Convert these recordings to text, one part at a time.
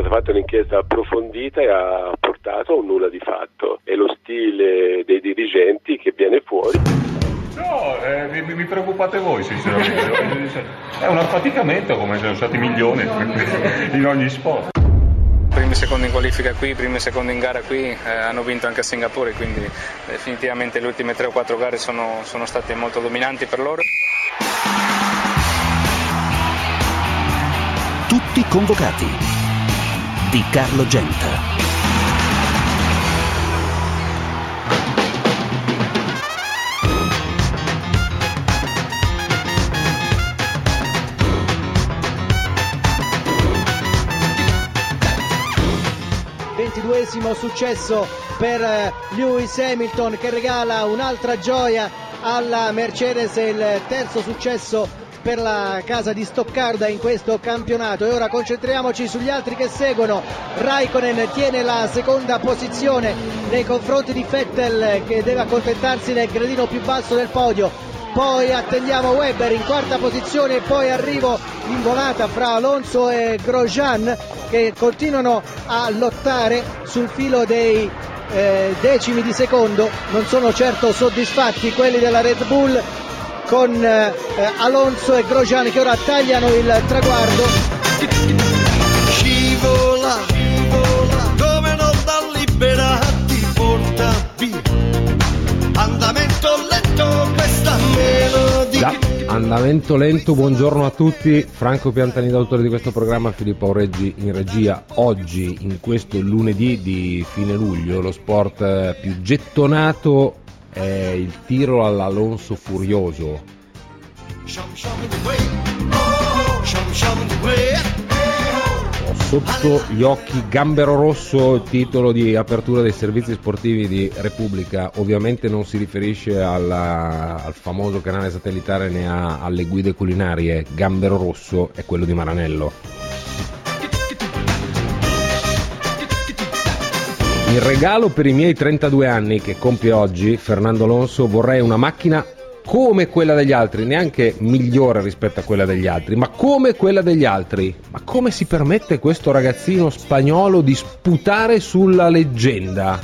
stata fatta un'inchiesta approfondita e ha portato a un nulla di fatto. È lo stile dei dirigenti che viene fuori. No, mi preoccupate voi sinceramente. È un affaticamento come sono stati milioni in ogni sport. Primi e secondi in qualifica qui, primi e secondi in gara qui, hanno vinto anche a Singapore, quindi definitivamente le ultime 3 o 4 gare sono state molto dominanti per loro. Tutti convocati di Carlo Genta. Successo per Lewis Hamilton, che regala un'altra gioia alla Mercedes, il terzo successo per la casa di Stoccarda in questo campionato. E ora concentriamoci sugli altri che seguono. Raikkonen tiene la seconda posizione nei confronti di Vettel, che deve accontentarsi del gradino più basso del podio. Poi attendiamo Webber in quarta posizione e poi arrivo in volata fra Alonso e Grosjean, che continuano a lottare sul filo dei decimi di secondo. Non sono certo soddisfatti quelli della Red Bull, con Alonso e Grosjean che ora tagliano il traguardo. Scivola, come non da liberarti, porta via. Andamento lento questa melodia. Andamento lento, buongiorno a tutti. Franco Piantanida, autore di questo programma, Filippo Aureggi in regia. Oggi, in questo lunedì di fine luglio, lo sport più gettonato è il tiro all'Alonso furioso. Ho sotto gli occhi Gambero Rosso, il titolo di apertura dei servizi sportivi di Repubblica. Ovviamente non si riferisce al famoso canale satellitare né alle guide culinarie. Gambero Rosso è quello di Maranello. In regalo per i miei 32 anni che compie oggi Fernando Alonso vorrei una macchina come quella degli altri, neanche migliore rispetto a quella degli altri, ma come quella degli altri. Ma come si permette questo ragazzino spagnolo di sputare sulla leggenda?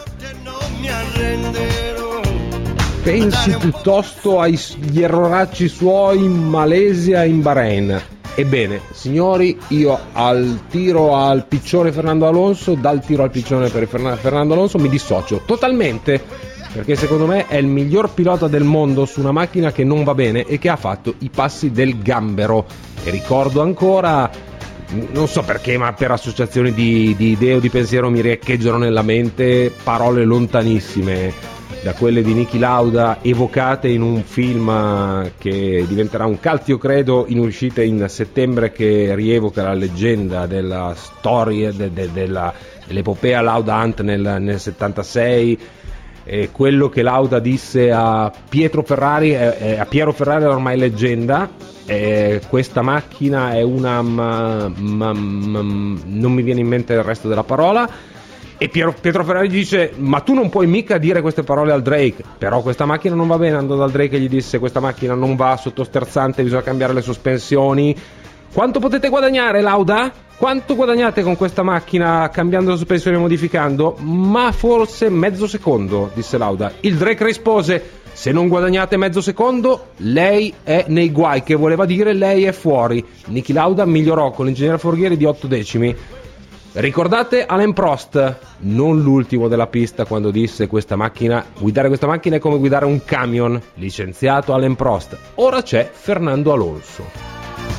Pensi piuttosto agli erroracci suoi in Malesia e in Bahrain. Ebbene, signori, io al tiro al piccione Fernando Alonso, dal tiro al piccione per Fernando Alonso mi dissocio totalmente, perché secondo me è il miglior pilota del mondo su una macchina che non va bene e che ha fatto i passi del gambero. E ricordo ancora, non so perché, ma per associazioni di idee o di pensiero mi riecheggiano nella mente parole lontanissime da quelle di Niki Lauda, evocate in un film che diventerà un cult, io credo, in uscita in settembre, che rievoca la leggenda della storia dell'epopea Lauda Hunt nel 76. Quello che Lauda disse a Pietro Ferrari, a Piero Ferrari, è ormai leggenda. Questa macchina è una non mi viene in mente il resto della parola. E Pietro Ferrari dice: ma tu non puoi mica dire queste parole al Drake. Però questa macchina non va bene. Andò dal Drake e gli disse: questa macchina non va, sottosterzante, bisogna cambiare le sospensioni. Quanto potete guadagnare, Lauda? Quanto guadagnate con questa macchina cambiando le sospensioni e modificando? Ma forse mezzo secondo, disse Lauda. Il Drake rispose: se non guadagnate mezzo secondo, lei è nei guai, che voleva dire lei è fuori. Niki Lauda migliorò con l'ingegnere Forghieri di 8 decimi. Ricordate Alain Prost, non l'ultimo della pista, quando disse: guidare questa macchina è come guidare un camion. Licenziato Alain Prost. Ora c'è Fernando Alonso.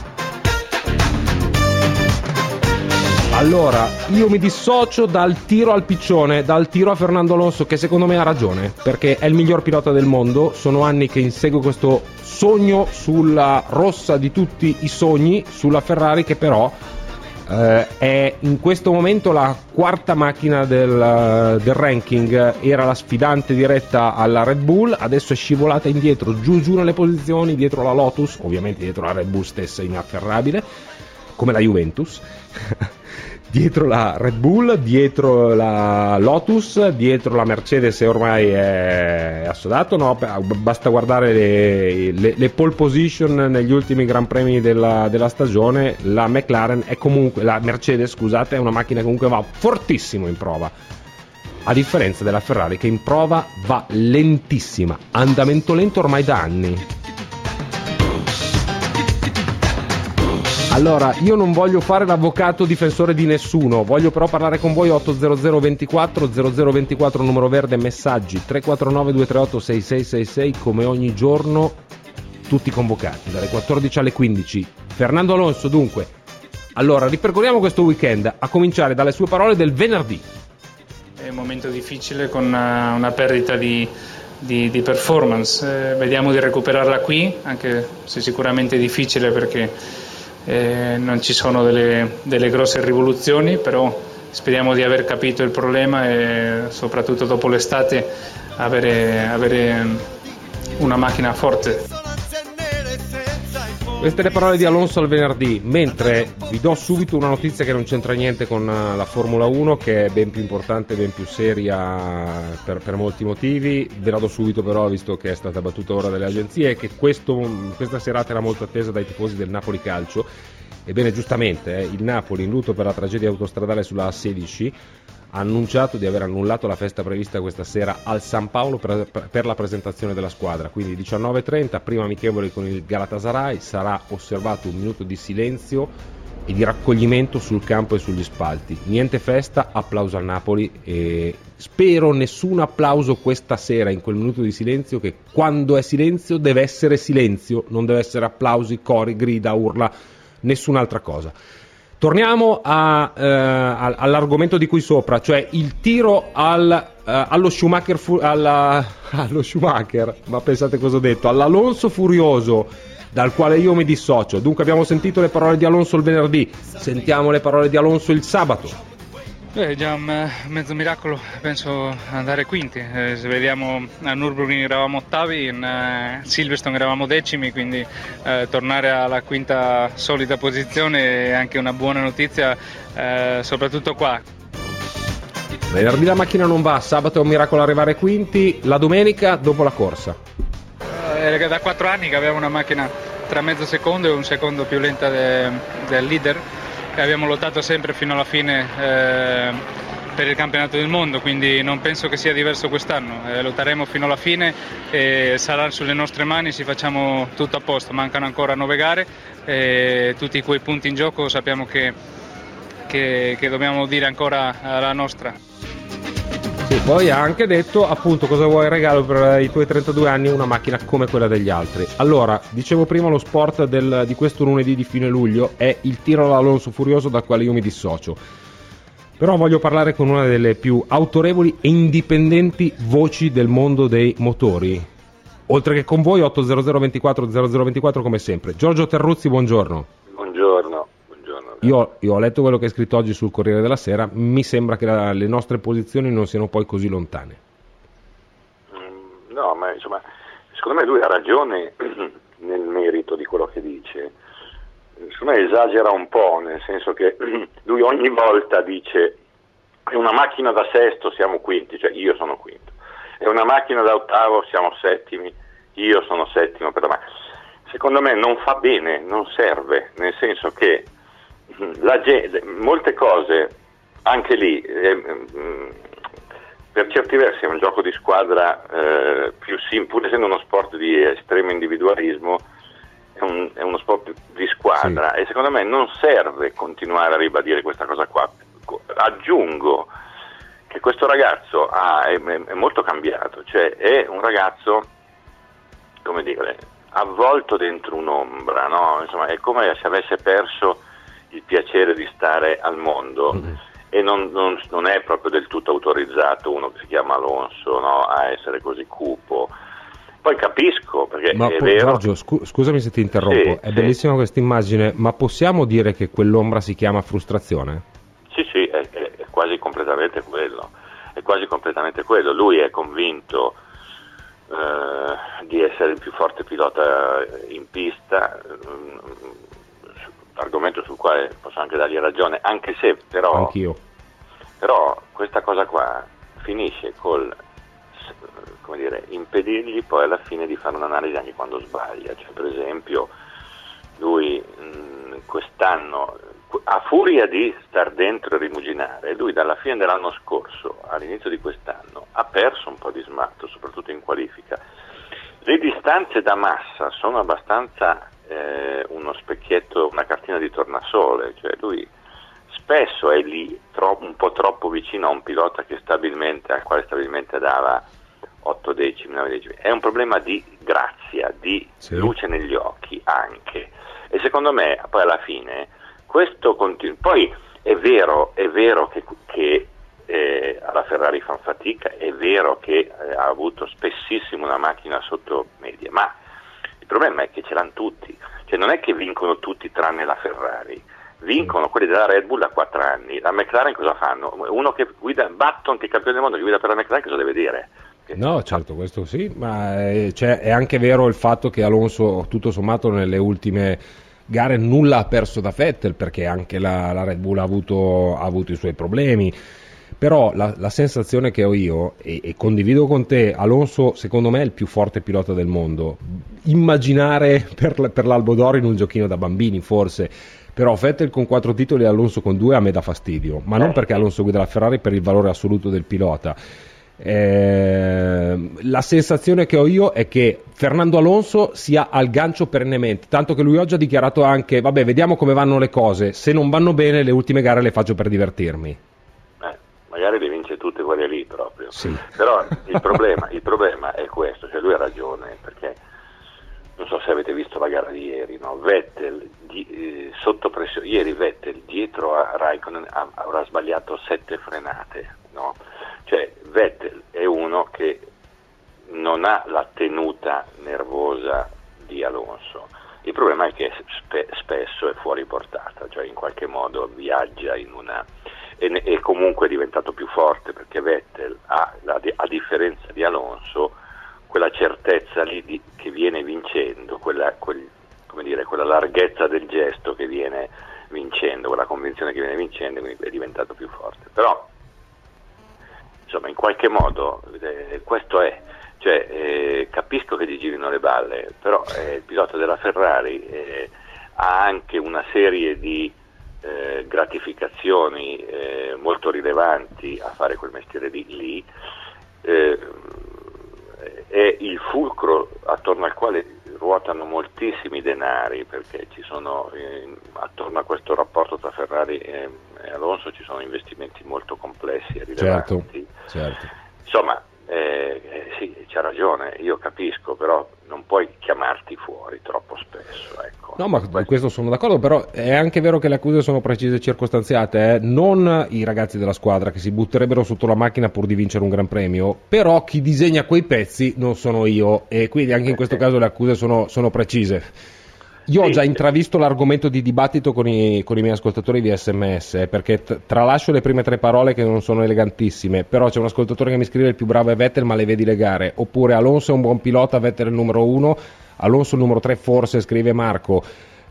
Allora, io mi dissocio dal tiro al piccione, dal tiro a Fernando Alonso, che secondo me ha ragione, perché è il miglior pilota del mondo. Sono anni che inseguo questo sogno sulla rossa di tutti i sogni, sulla Ferrari, che però è in questo momento la quarta macchina del ranking. Era la sfidante diretta alla Red Bull, adesso è scivolata indietro, giù nelle posizioni, dietro la Lotus, ovviamente dietro la Red Bull stessa inafferrabile, come la Juventus. dietro la Red Bull, dietro la Lotus, dietro la Mercedes, ormai è assodato, no? Basta guardare le pole position negli ultimi Gran Premi della stagione. La McLaren è comunque, la Mercedes, scusate, è una macchina che comunque va fortissimo in prova, a differenza della Ferrari che in prova va lentissima, andamento lento ormai da anni. Allora, io non voglio fare l'avvocato difensore di nessuno, voglio però parlare con voi. 800 24 0024 numero verde, messaggi 349 238 6666, come ogni giorno tutti convocati dalle 14 alle 15. Fernando Alonso, dunque, allora ripercorriamo questo weekend a cominciare dalle sue parole del venerdì. È un momento difficile con una perdita di performance, vediamo di recuperarla qui, anche se sicuramente è difficile perché non ci sono delle grosse rivoluzioni, però speriamo di aver capito il problema e soprattutto dopo l'estate avere una macchina forte. Queste le parole di Alonso al venerdì, mentre vi do subito una notizia che non c'entra niente con la Formula 1, che è ben più importante, ben più seria per molti motivi. Ve la do subito però, visto che è stata battuta ora dalle agenzie, che questa serata era molto attesa dai tifosi del Napoli Calcio. Ebbene, giustamente, il Napoli, in lutto per la tragedia autostradale sulla A16, ha annunciato di aver annullato la festa prevista questa sera al San Paolo per la presentazione della squadra. Quindi 19:30, prima amichevole con il Galatasaray, sarà osservato un minuto di silenzio e di raccoglimento sul campo e sugli spalti. Niente festa, applauso al Napoli, e spero nessun applauso questa sera in quel minuto di silenzio, che quando è silenzio deve essere silenzio, non deve essere applausi, cori, grida, urla, nessun'altra cosa. Torniamo all'argomento di qui sopra, cioè il tiro allo Schumacher, allo Schumacher, ma pensate cosa ho detto, all'Alonso furioso, dal quale io mi dissocio. Dunque abbiamo sentito le parole di Alonso il venerdì, sentiamo le parole di Alonso il sabato. Già un mezzo miracolo, penso, andare quinti. Se vediamo a Nürburgring eravamo ottavi, in Silverstone eravamo decimi, quindi tornare alla quinta solida posizione è anche una buona notizia, soprattutto qua. Venerdì la macchina non va, sabato è un miracolo arrivare quinti, la domenica dopo la corsa. Da 4 anni che abbiamo una macchina tra mezzo secondo e un secondo più lenta del leader, e abbiamo lottato sempre fino alla fine per il campionato del mondo, quindi non penso che sia diverso quest'anno. Lotteremo fino alla fine e sarà sulle nostre mani se facciamo tutto a posto. Mancano ancora 9 gare e tutti quei punti in gioco sappiamo che dobbiamo dire ancora la nostra. Sì, poi ha anche detto, appunto, cosa vuoi in regalo per i tuoi 32 anni? Una macchina come quella degli altri. Allora, dicevo prima, lo sport di questo lunedì di fine luglio è il tiro all'Alonso furioso, dal quale io mi dissocio. Però voglio parlare con una delle più autorevoli e indipendenti voci del mondo dei motori, oltre che con voi. 800 24 0024 come sempre. Giorgio Terruzzi, buongiorno. Buongiorno. Io ho letto quello che è scritto oggi sul Corriere della Sera, mi sembra che le nostre posizioni non siano poi così lontane. No, ma insomma, secondo me lui ha ragione nel merito di quello che dice. Secondo me esagera un po', nel senso che lui ogni volta dice: è una macchina da sesto, siamo quinti, cioè io sono quinto, è una macchina da ottavo, siamo settimi, io sono settimo per la macchina. Secondo me non fa bene, non serve, nel senso che molte cose anche lì per certi versi è un gioco di squadra più semplice, pur essendo uno sport di estremo individualismo, è uno sport di squadra, sì. E secondo me non serve continuare a ribadire questa cosa qua. Aggiungo che questo ragazzo è molto cambiato, cioè è un ragazzo, come dire, avvolto dentro un'ombra, no? Insomma, è come se avesse perso il piacere di stare al mondo, e non è proprio del tutto autorizzato uno che si chiama Alonso, no, a essere così cupo. Poi capisco, perché ma è vero. Giorgio, scusami se ti interrompo, è bellissima questa immagine, ma possiamo dire che quell'ombra si chiama frustrazione? Sì, è quasi completamente quello, lui è convinto di essere il più forte pilota in pista, argomento sul quale posso anche dargli ragione, anche se però... Anch'io. Però questa cosa qua finisce col, come dire, impedirgli poi alla fine di fare un'analisi anche quando sbaglia. Cioè, per esempio, lui quest'anno, a furia di star dentro e rimuginare, lui dalla fine dell'anno scorso all'inizio di quest'anno ha perso un po' di smalto, soprattutto in qualifica. Le distanze da massa sono abbastanza uno specchietto, una cartina di tornasole, cioè lui spesso è lì un po' troppo vicino a un pilota al quale stabilmente dava 8 decimi, 9 decimi. È un problema di grazia, di luce negli occhi anche, e secondo me poi alla fine questo continua. Poi è vero che alla Ferrari fan fatica, è vero che ha avuto spessissimo una macchina sotto media, ma il problema è che ce l'hanno tutti, cioè non è che vincono tutti tranne la Ferrari, vincono quelli della Red Bull da 4 anni. La McLaren cosa fanno? Uno che guida, Button, che è campione del mondo, che guida per la McLaren, cosa deve dire? No, certo, questo sì, ma è anche vero il fatto che Alonso, tutto sommato, nelle ultime gare nulla ha perso da Vettel, perché anche la Red Bull ha avuto i suoi problemi. Però la sensazione che ho io, e condivido con te, Alonso secondo me è il più forte pilota del mondo. Immaginare per l'Albo d'Oro in un giochino da bambini forse, però Vettel con 4 titoli e Alonso con 2 a me dà fastidio, ma non perché Alonso guida la Ferrari, per il valore assoluto del pilota. La sensazione che ho io è che Fernando Alonso sia al gancio perennemente, tanto che lui oggi ha dichiarato anche: vabbè, vediamo come vanno le cose, se non vanno bene le ultime gare le faccio per divertirmi. Magari le vince tutte quelle lì proprio, sì. Però il problema è questo, cioè lui ha ragione, perché non so se avete visto la gara di ieri, no? Vettel sotto pressione, ieri Vettel dietro a Raikkonen avrà sbagliato 7 frenate, no? Cioè Vettel è uno che non ha la tenuta nervosa di Alonso. Il problema è che spesso è fuori portata, cioè in qualche modo viaggia in una... e comunque è diventato più forte, perché Vettel ha, a differenza di Alonso, quella certezza lì che viene vincendo, quella larghezza del gesto che viene vincendo, quella convinzione che viene vincendo, quindi è diventato più forte. Però insomma in qualche modo questo è, cioè capisco che gli girino le balle, però il pilota della Ferrari ha anche una serie di gratificazioni molto rilevanti a fare quel mestiere lì, è il fulcro attorno al quale ruotano moltissimi denari, perché ci sono attorno a questo rapporto tra Ferrari e Alonso ci sono investimenti molto complessi e rilevanti. Certo. Insomma, sì, c'ha ragione, io capisco, però non puoi chiamarti fuori troppo spesso, ecco. No, ma con questo sono d'accordo, però è anche vero che le accuse sono precise e circostanziate, non i ragazzi della squadra che si butterebbero sotto la macchina pur di vincere un gran premio, però chi disegna quei pezzi non sono io, e quindi anche in questo caso le accuse sono precise. Io ho già intravisto l'argomento di dibattito con i miei ascoltatori via SMS, perché tralascio le prime 3 parole che non sono elegantissime, però c'è un ascoltatore che mi scrive: il più bravo è Vettel, ma le vedi le gare, oppure Alonso è un buon pilota, Vettel è il numero 1, Alonso il numero 3 forse, scrive Marco.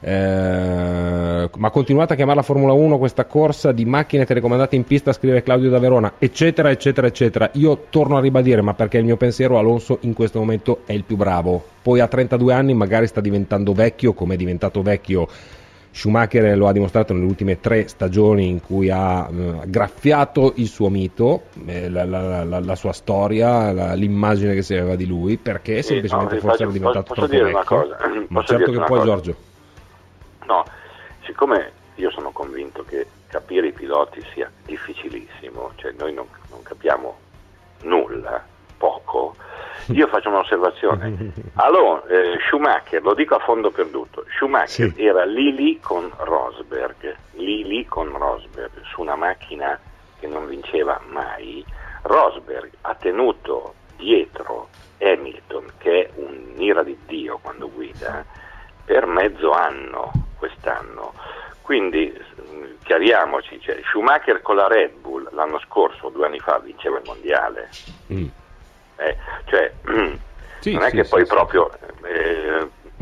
Ma continuate a chiamare la Formula 1 questa corsa di macchine telecomandate in pista, scrive Claudio da Verona, eccetera eccetera eccetera. Io torno a ribadire, ma perché il mio pensiero, Alonso in questo momento è il più bravo, poi a 32 anni magari sta diventando vecchio, come è diventato vecchio Schumacher, lo ha dimostrato nelle ultime 3 stagioni in cui ha graffiato il suo mito, la sua storia, l'immagine che si aveva di lui, perché semplicemente forse era diventato troppo vecchio. Una cosa? Ma certo che poi, Giorgio. No, siccome io sono convinto che capire i piloti sia difficilissimo, cioè noi non capiamo nulla, poco, io faccio un'osservazione. Allora, Schumacher, lo dico a fondo perduto, Schumacher era lì con Rosberg su una macchina che non vinceva mai. Rosberg ha tenuto dietro Hamilton, che è un'ira di Dio quando guida, per mezzo anno quest'anno, quindi chiariamoci, cioè, Schumacher con la Red Bull l'anno scorso, 2 anni fa, vinceva il mondiale, non è che poi proprio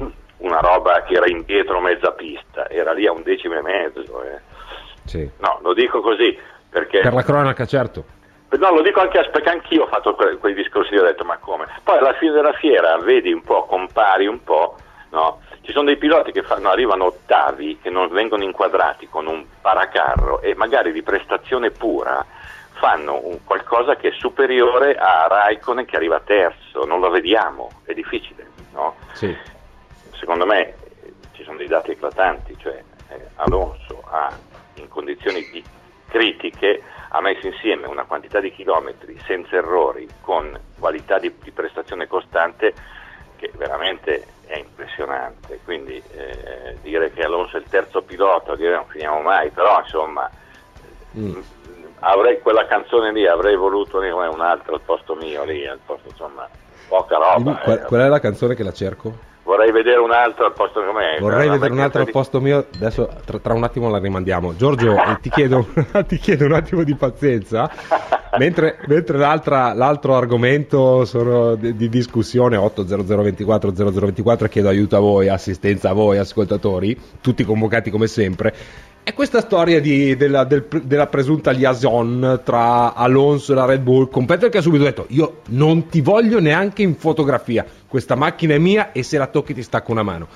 una roba che era indietro mezza pista, era lì a 1,5 decimi. Sì. No, lo dico così perché Per la cronaca, certo. no, lo dico anche perché anch'io ho fatto quei discorsi, ho detto ma come? Poi alla fine della fiera vedi un po', compari un po', no? Ci sono dei piloti che arrivano ottavi, che non vengono inquadrati con un paracarro e magari di prestazione pura fanno qualcosa che è superiore a Raikkonen che arriva terzo, non lo vediamo, è difficile, no? Sì. Secondo me ci sono dei dati eclatanti, cioè Alonso in condizioni critiche ha messo insieme una quantità di chilometri senza errori con qualità di prestazione costante che veramente è impressionante, quindi dire che Alonso è il terzo pilota, dire non finiamo mai, però insomma avrei quella canzone lì, avrei voluto un altro al posto mio lì, al posto, insomma, poca roba. Qual è la canzone che la cerco? Vorrei vedere un altro al posto mio. Vorrei vedere un altro al posto mio. Adesso tra un attimo la rimandiamo. Giorgio, ti chiedo un attimo di pazienza. Mentre l'altro argomento sono di discussione 80024 0024, chiedo aiuto a voi, assistenza a voi ascoltatori, tutti convocati come sempre. È questa storia della presunta liaison tra Alonso e la Red Bull, con Vettel che ha subito detto: io non ti voglio neanche in fotografia, questa macchina è mia e se la tocchi ti stacco una mano.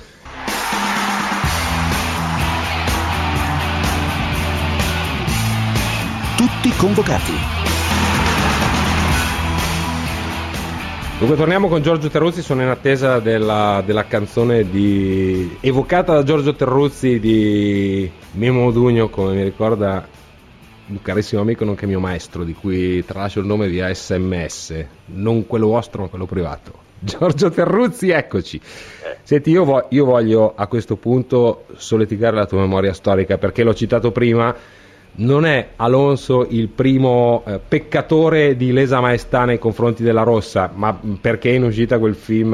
Tutti convocati. Dunque torniamo con Giorgio Terruzzi, sono in attesa della canzone evocata da Giorgio Terruzzi di Mimo Modugno, come mi ricorda un carissimo amico nonché mio maestro, di cui tralascio il nome via SMS, non quello vostro ma quello privato. Giorgio Terruzzi, eccoci. Senti, io voglio a questo punto solleticare la tua memoria storica, perché l'ho citato prima. Non è Alonso il primo peccatore di lesa maestà nei confronti della rossa, ma perché è in uscita quel film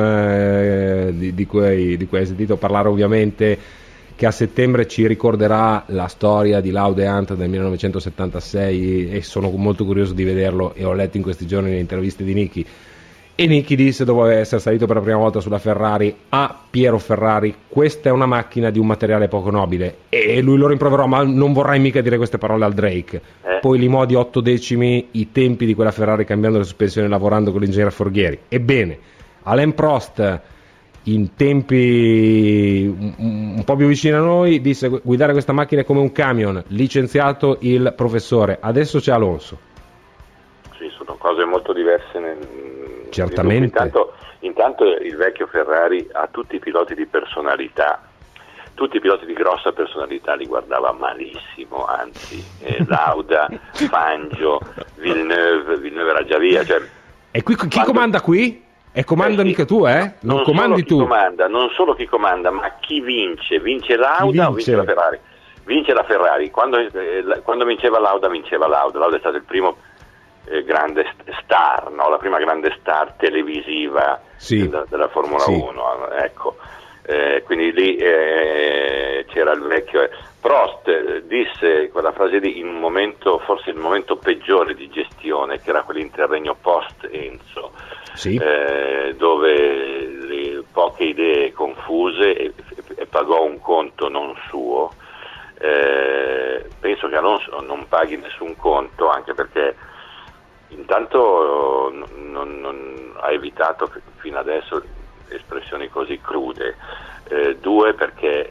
di cui hai sentito parlare, ovviamente, che a settembre ci ricorderà la storia di Lauda e Hunt del 1976, e sono molto curioso di vederlo, e ho letto in questi giorni le interviste di Niki. E Niki disse, dopo essere salito per la prima volta sulla Ferrari, a Piero Ferrari: questa è una macchina di un materiale poco nobile. E lui lo rimproverò: ma non vorrai mica dire queste parole al Drake. Poi limò di 8 decimi i tempi di quella Ferrari, cambiando le sospensioni, lavorando con l'ingegnere Forghieri. Ebbene, Alain Prost, in tempi un po' più vicini a noi, disse: guidare questa macchina è come un camion. Licenziato il professore. Adesso c'è Alonso. Sì, sono cose molto diverse. Certamente. Intanto il vecchio Ferrari ha tutti i piloti di personalità, tutti i piloti di grossa personalità li guardava malissimo, anzi Lauda, Fangio, Villeneuve era già via. Cioè, e qui chi comanda qui? E comanda mica tu, eh? Non comandi tu. Comanda, non solo chi comanda, ma chi vince. Vince Lauda o vince la Ferrari? Vince la Ferrari. Quando vinceva Lauda è stato il primo grande star, no? La prima grande star televisiva della Formula 1, ecco. Quindi lì c'era il vecchio Prost, disse quella frase lì in un momento, forse il momento peggiore di gestione, che era quell'interregno post Enzo, dove le poche idee confuse e pagò un conto non suo. Penso che Alonso non paghi nessun conto, anche perché intanto non ha evitato fino adesso espressioni così crude, due perché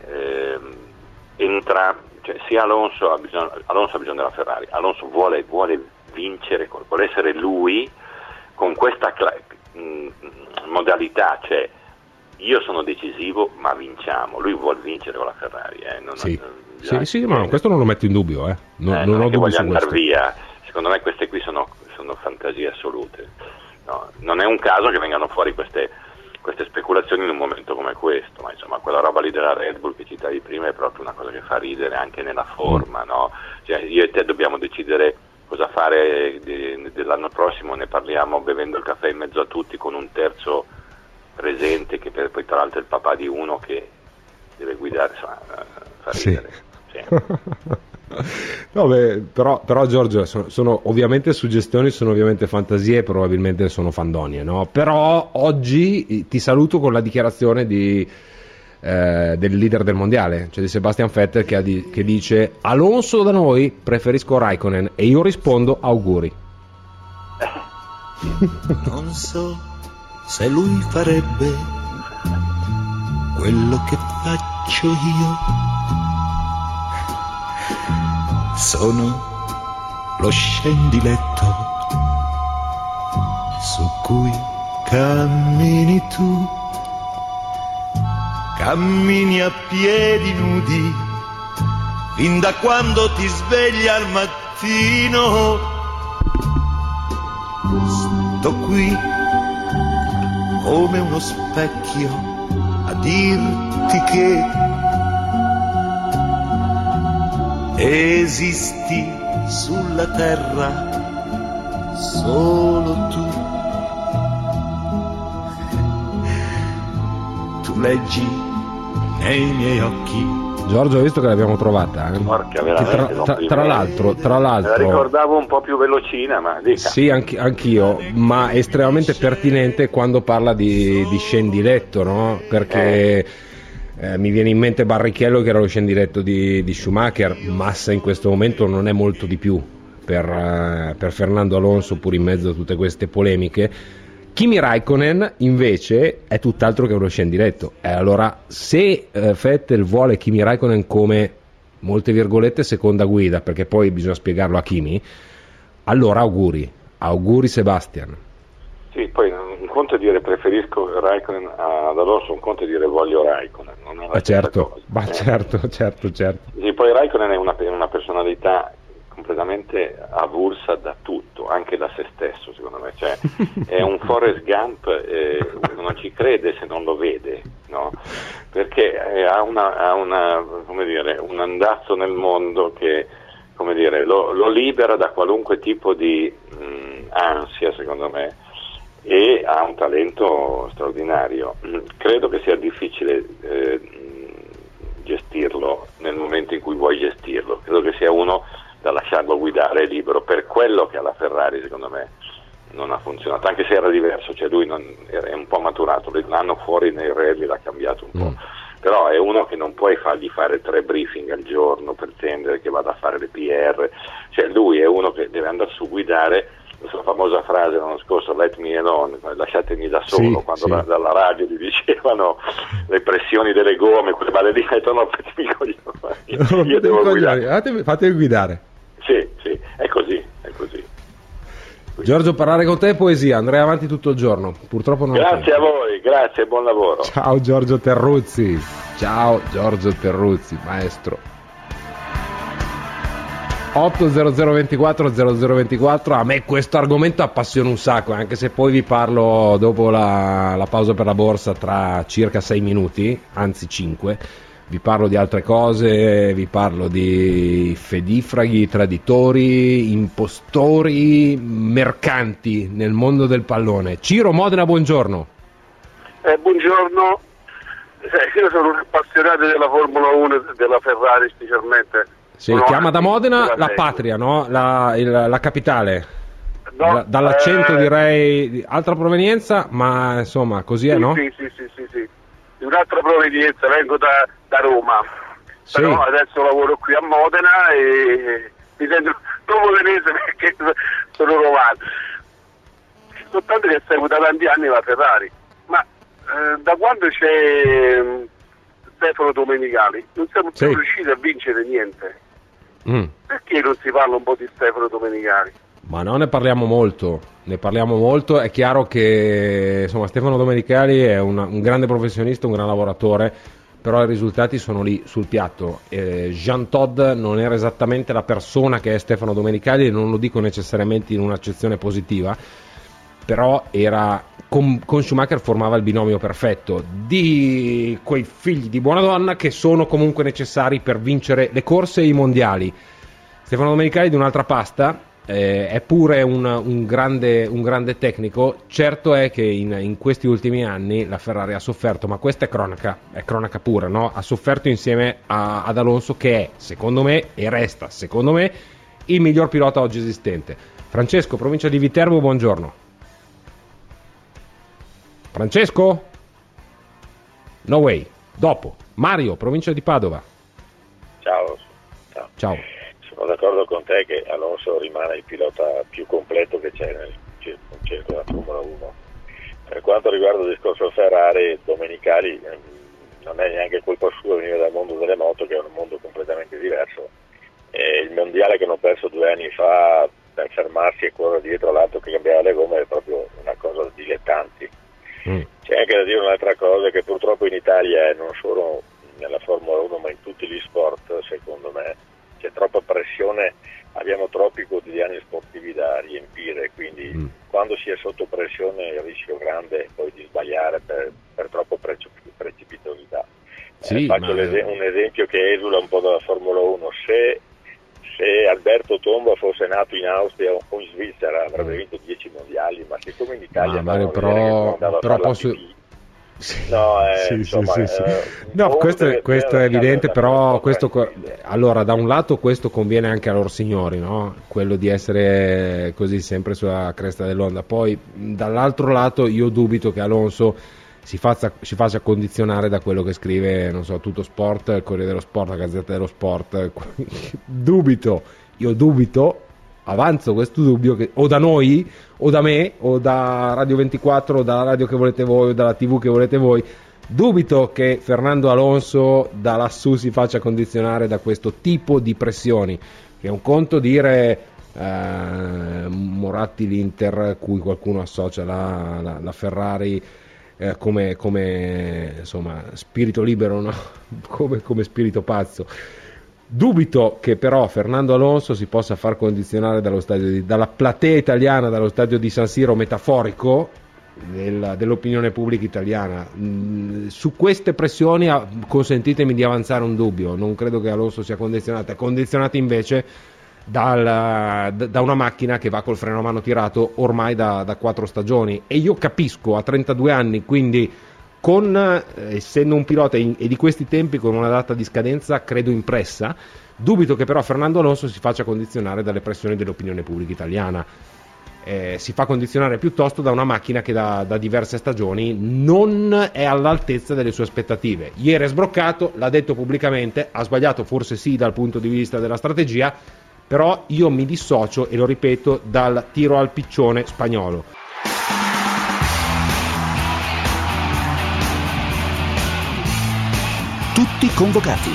sia Alonso ha bisogno della Ferrari, Alonso vuole vincere, vuole essere lui con questa modalità, cioè io sono decisivo ma vinciamo, lui vuole vincere con la Ferrari, ma questo non lo metto in dubbio, non ho dubbi su questo. Via. Secondo me queste qui sono fantasie assolute, no? Non è un caso che vengano fuori queste speculazioni in un momento come questo, ma insomma quella roba lì della Red Bull che citavi prima è proprio una cosa che fa ridere anche nella forma, no? Cioè, io e te dobbiamo decidere cosa fare dell'anno prossimo, ne parliamo bevendo il caffè in mezzo a tutti, con un terzo presente che poi tra l'altro è il papà di uno che deve guidare, insomma, fa ridere. No, però Giorgio, sono ovviamente suggestioni, sono ovviamente fantasie, probabilmente sono fandonie, no? Però oggi ti saluto con la dichiarazione di del leader del mondiale, cioè di Sebastian Vettel, che dice: Alonso da noi, preferisco Raikkonen. E io rispondo: auguri. Non so se lui farebbe quello che faccio io. Sono lo scendiletto su cui cammini tu, cammini a piedi nudi fin da quando ti svegli al mattino. Sto qui come uno specchio a dirti che esisti sulla terra solo tu. Tu leggi nei miei occhi. Giorgio, ho visto che l'abbiamo trovata. Porca, veramente, tra l'altro me la ricordavo un po' più velocina, ma dica. Sì, anch'io, ma estremamente pertinente quando parla di scendiletto, no? Perché mi viene in mente Barrichello, che era lo scendiletto di Schumacher. Massa in questo momento non è molto di più per Fernando Alonso, pur in mezzo a tutte queste polemiche. Kimi Raikkonen invece è tutt'altro che uno scendiletto. Allora, se Vettel vuole Kimi Raikkonen come, molte virgolette, seconda guida, perché poi bisogna spiegarlo a Kimi, allora auguri Sebastian. Sì, poi un conto è dire preferisco Raikkonen ad Alonso, un conto è dire voglio Raikkonen, non è la certo, cosa. Certo. Sì, poi Raikkonen è una personalità completamente avulsa da tutto, anche da se stesso, secondo me, cioè è un Forrest Gump, non ci crede se non lo vede, no? Perché ha come dire, un andazzo nel mondo che, come dire, lo libera da qualunque tipo di ansia, secondo me, e ha un talento straordinario. Credo che sia difficile gestirlo nel momento in cui vuoi gestirlo, credo che sia uno da lasciarlo guidare libero. Per quello che alla Ferrari, secondo me, non ha funzionato, anche se era diverso, cioè lui è un po' maturato, l'anno fuori nei rally l'ha cambiato un po', però è uno che non puoi fargli fare 3 briefing al giorno, pretendere che vada a fare le PR, cioè lui è uno che deve andare su guidare. La sua famosa frase l'anno scorso, let me alone, lasciatemi da solo, sì, quando sì. Dalla radio gli dicevano le pressioni delle gomme, quelle maledette, no, io devo guidare. Fatemi guidare. Sì, è così. Giorgio, parlare con te è poesia, andrei avanti tutto il giorno, purtroppo non. Grazie a voi, grazie, buon lavoro. Ciao Giorgio Terruzzi, maestro. 80024 a me questo argomento appassiona un sacco, anche se poi vi parlo dopo la pausa per la borsa tra circa 6 minuti, anzi 5. Vi parlo di altre cose, vi parlo di fedifraghi, traditori, impostori, mercanti nel mondo del pallone. Ciro Modena, buongiorno. Buongiorno, io sono un appassionato della Formula 1, della Ferrari specialmente. Si chiama da Modena la patria, no? La capitale. No, dall'accento direi di altra provenienza, ma insomma così è, no? Sì. Di un'altra provenienza, vengo da Roma, sì. Però adesso lavoro qui a Modena e mi sento non modenese perché sono romano. Soltanto che seguo da tanti anni la Ferrari, ma da quando c'è Stefano Domenicali non siamo più riusciti a vincere niente. Perché non si parla un po' di Stefano Domenicali? Ma no, ne parliamo molto, è chiaro che insomma Stefano Domenicali è un grande professionista, un gran lavoratore, però i risultati sono lì sul piatto. Jean Todt non era esattamente la persona che è Stefano Domenicali, e non lo dico necessariamente in un'accezione positiva, però era con Schumacher formava il binomio perfetto di quei figli di buona donna che sono comunque necessari per vincere le corse e i mondiali. Stefano Domenicali di un'altra pasta, è pure un grande tecnico. Certo è che in questi ultimi anni la Ferrari ha sofferto, ma questa è cronaca pura, no? Ha sofferto insieme ad Alonso, che è, secondo me, e resta, secondo me, il miglior pilota oggi esistente. Francesco, provincia di Viterbo, buongiorno. Francesco? No way. dopo. Mario, provincia di Padova. Ciao. Sono d'accordo con te che Alonso rimane il pilota più completo che c'è nel circo della Formula 1. Per quanto riguarda il discorso Ferrari, Domenicali non è neanche colpa sua venire dal mondo delle moto, che è un mondo completamente diverso. E il mondiale che hanno perso 2 anni fa per fermarsi e correre dietro all'altro che cambiava le gomme è proprio una cosa da dilettanti. C'è anche da dire un'altra cosa, che purtroppo in Italia, non solo nella Formula 1 ma in tutti gli sport, secondo me c'è troppa pressione, abbiamo troppi quotidiani sportivi da riempire, quindi quando si è sotto pressione il rischio grande è poi di sbagliare per troppo precipitosità. Faccio un esempio che esula un po' dalla Formula 1. Se Alberto Tomba fosse nato in Austria o in Svizzera avrebbe vinto 10 mondiali, ma siccome in Italia però posso... questo è evidente, però allora da un lato questo conviene anche a loro signori, no? Quello di essere così sempre sulla cresta dell'onda, poi dall'altro lato io dubito che Alonso si faccia condizionare da quello che scrive, non so, Tutto Sport, il Corriere dello Sport, la Gazzetta dello Sport. Io dubito, avanzo questo dubbio, che o da noi o da me o da Radio 24 o dalla radio che volete voi o dalla TV che volete voi, dubito che Fernando Alonso da lassù si faccia condizionare da questo tipo di pressioni, che è un conto dire Moratti l'Inter, cui qualcuno associa la Ferrari come insomma spirito libero, no? come spirito pazzo. Dubito che però Fernando Alonso si possa far condizionare dalla platea italiana, dallo stadio di San Siro metaforico dell'opinione pubblica italiana. Su queste pressioni consentitemi di avanzare un dubbio. Non credo che Alonso sia condizionato, è condizionato invece da una macchina che va col freno a mano tirato ormai da 4 stagioni, e io capisco, a 32 anni, quindi essendo un pilota e di questi tempi con una data di scadenza credo impressa, dubito che però Fernando Alonso si faccia condizionare dalle pressioni dell'opinione pubblica italiana. Si fa condizionare piuttosto da una macchina che da diverse stagioni non è all'altezza delle sue aspettative. Ieri è sbroccato, l'ha detto pubblicamente, ha sbagliato forse sì dal punto di vista della strategia, però io mi dissocio, e lo ripeto, dal tiro al piccione spagnolo. Tutti convocati.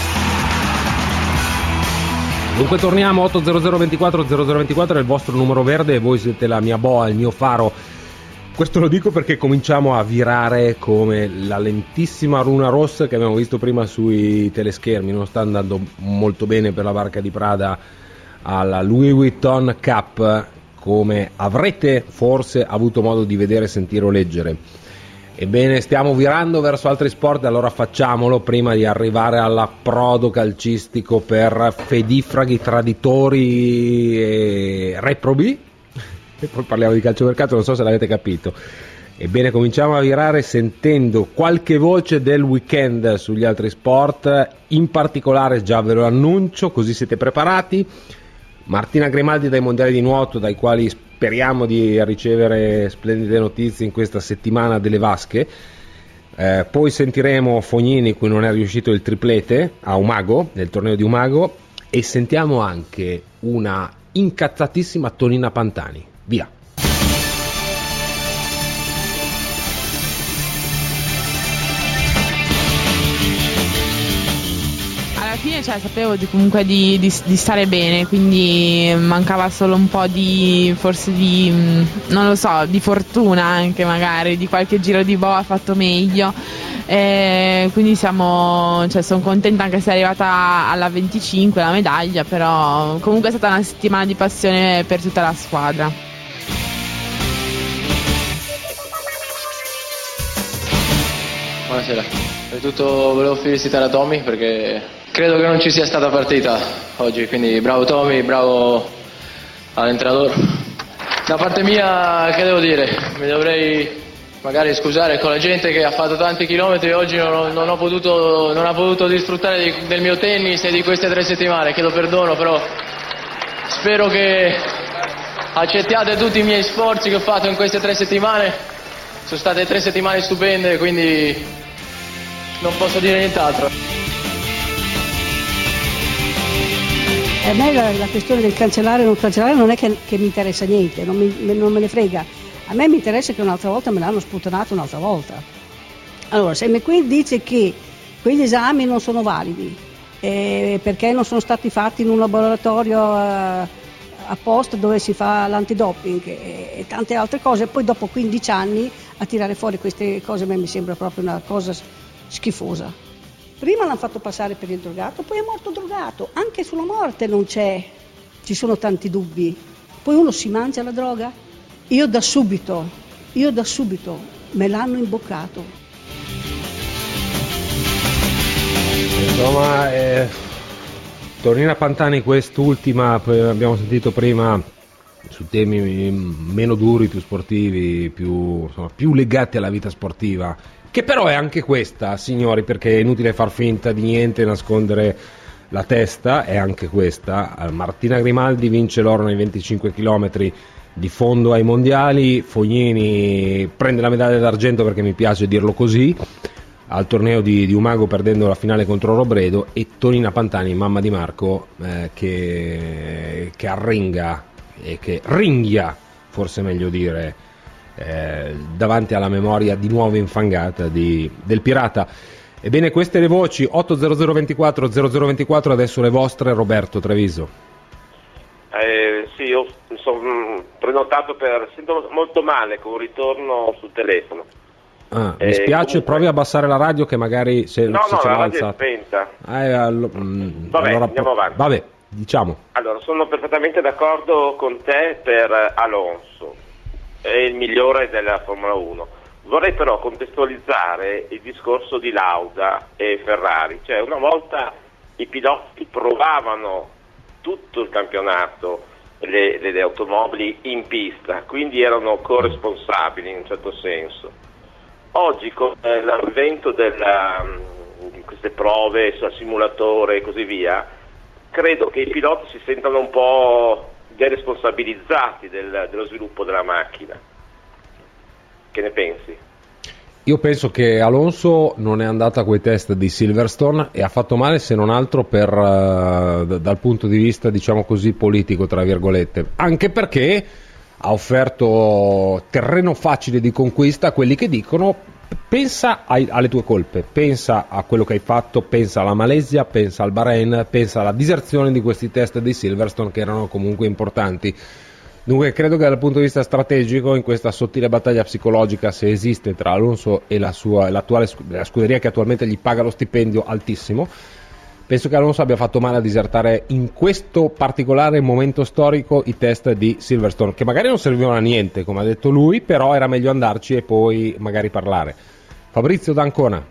Dunque torniamo, 800 24 0024 è il vostro numero verde e voi siete la mia boa, il mio faro. Questo lo dico perché cominciamo a virare come la lentissima runa rossa che abbiamo visto prima sui teleschermi. Non sta andando molto bene per la barca di Prada alla Louis Vuitton Cup, come avrete forse avuto modo di vedere, sentire o leggere. Ebbene, stiamo virando verso altri sport, allora facciamolo prima di arrivare all'approdo calcistico per fedifraghi, traditori e reprobi. E poi parliamo di calciomercato, non so se l'avete capito. Ebbene, cominciamo a virare sentendo qualche voce del weekend sugli altri sport, in particolare, già ve lo annuncio, così siete preparati, Martina Grimaldi dai mondiali di nuoto, dai quali speriamo di ricevere splendide notizie in questa settimana delle vasche. Poi sentiremo Fognini, cui non è riuscito il triplete a Umago, nel torneo di Umago, e sentiamo anche una incazzatissima Tonina Pantani. Via! Alla fine sapevo comunque di stare bene, quindi mancava solo un po' forse non lo so, di fortuna anche, magari di qualche giro di boa fatto meglio, quindi sono contenta anche se è arrivata alla 25 la medaglia, però comunque è stata una settimana di passione per tutta la squadra. Buonasera, prima di tutto volevo felicitare a Tommy perché credo che non ci sia stata partita oggi, quindi bravo Tommy, bravo all'allenatore. Da parte mia, che devo dire, mi dovrei magari scusare con la gente che ha fatto tanti chilometri e oggi non ha potuto disfruttare del mio tennis e di queste 3 settimane, chiedo perdono, però spero che accettiate tutti i miei sforzi che ho fatto in queste 3 settimane, sono state 3 settimane stupende, quindi Non posso dire nient'altro. A me la questione del cancellare o non cancellare non è che mi interessa niente, non me ne frega. A me mi interessa che un'altra volta me l'hanno sputtanato un'altra volta. Allora, se McQueen dice che quegli esami non sono validi perché non sono stati fatti in un laboratorio apposta dove si fa l'antidoping e tante altre cose, poi dopo 15 anni a tirare fuori queste cose a me mi sembra proprio una cosa schifosa. Prima l'hanno fatto passare per il drogato, poi è morto drogato, anche sulla morte ci sono tanti dubbi. Poi uno si mangia la droga? Io da subito me l'hanno imboccato. Insomma, Tornina Pantani quest'ultima, abbiamo sentito prima su temi meno duri, più sportivi, più legati alla vita sportiva, che però è anche questa, signori, perché è inutile far finta di niente, nascondere la testa, è anche questa. Martina Grimaldi vince l'oro nei 25 km di fondo ai mondiali, Fognini prende la medaglia d'argento, perché mi piace dirlo così, al torneo di Umago perdendo la finale contro Robredo, e Tonina Pantani, mamma di Marco, che arringa e che ringhia, forse meglio dire, davanti alla memoria di nuovo infangata del pirata. Ebbene, queste le voci. 80024 0024, adesso le vostre. Roberto Treviso. Sì, io sono prenotato sento molto male con un ritorno sul telefono. Mi spiace, comunque... provi a abbassare la radio, che magari se la radio è spenta. Vabbè, allora, andiamo avanti. Vabbè, diciamo. Allora, sono perfettamente d'accordo con te per Alonso, è il migliore della Formula 1. Vorrei però contestualizzare il discorso di Lauda e Ferrari. Cioè, una volta i piloti provavano tutto il campionato, le automobili in pista, quindi erano corresponsabili in un certo senso. Oggi con l'avvento di queste prove sul simulatore e così via, credo che i piloti si sentano un po' deresponsabilizzati dello sviluppo della macchina. Che ne pensi? Io penso che Alonso non è andato a quei test di Silverstone e ha fatto male, se non altro dal punto di vista, diciamo così, politico, tra virgolette, anche perché ha offerto terreno facile di conquista a quelli che dicono: pensa alle tue colpe, pensa a quello che hai fatto, pensa alla Malesia, pensa al Bahrain, pensa alla diserzione di questi test di Silverstone, che erano comunque importanti. Dunque credo che dal punto di vista strategico, in questa sottile battaglia psicologica, se esiste, tra Alonso e la scuderia che attualmente gli paga lo stipendio altissimo, penso che Alonso abbia fatto male a disertare in questo particolare momento storico i test di Silverstone, che magari non servivano a niente, come ha detto lui, però era meglio andarci e poi magari parlare. Fabrizio D'Ancona.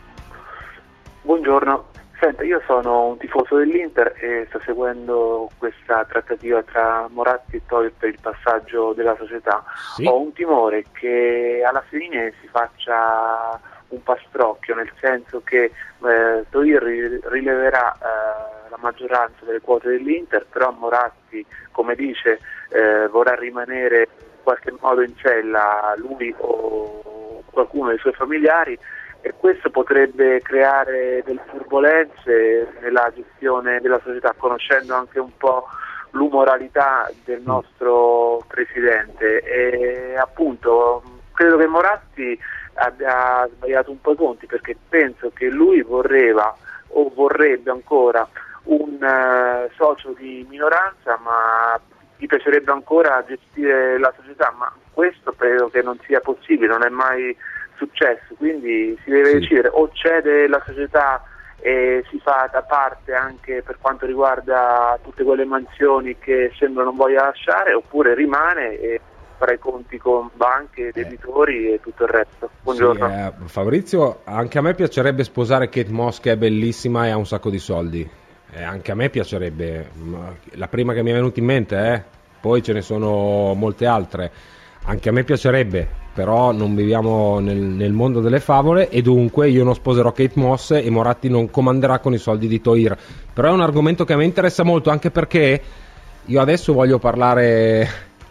Buongiorno. Senta, io sono un tifoso dell'Inter e sto seguendo questa trattativa tra Moratti e Toir per il passaggio della società. Sì. Ho un timore che alla fine si faccia un pastrocchio, nel senso che Toir rileverà la maggioranza delle quote dell'Inter, però Moratti, come dice, vorrà rimanere in qualche modo in cella, lui o qualcuno dei suoi familiari, e questo potrebbe creare delle turbolenze nella gestione della società, conoscendo anche un po' l'umoralità del nostro presidente. E appunto credo che Moratti abbia sbagliato un po' i conti, perché penso che lui vorrebbe ancora un socio di minoranza, ma gli piacerebbe ancora gestire la società, ma questo credo che non sia possibile, non è mai successo, quindi si deve decidere: o cede la società e si fa da parte anche per quanto riguarda tutte quelle mansioni che sembra non voglia lasciare, oppure rimane e farà i conti con banche, debitori e tutto il resto. Buongiorno. Sì, Fabrizio, anche a me piacerebbe sposare Kate Moss, che è bellissima e ha un sacco di soldi, anche a me piacerebbe, la prima che mi è venuta in mente, poi ce ne sono molte altre. Anche a me piacerebbe, però non viviamo nel mondo delle favole, e dunque io non sposerò Kate Moss e Moratti non comanderà con i soldi di Toir. Però è un argomento che a me interessa molto, anche perché io adesso voglio parlare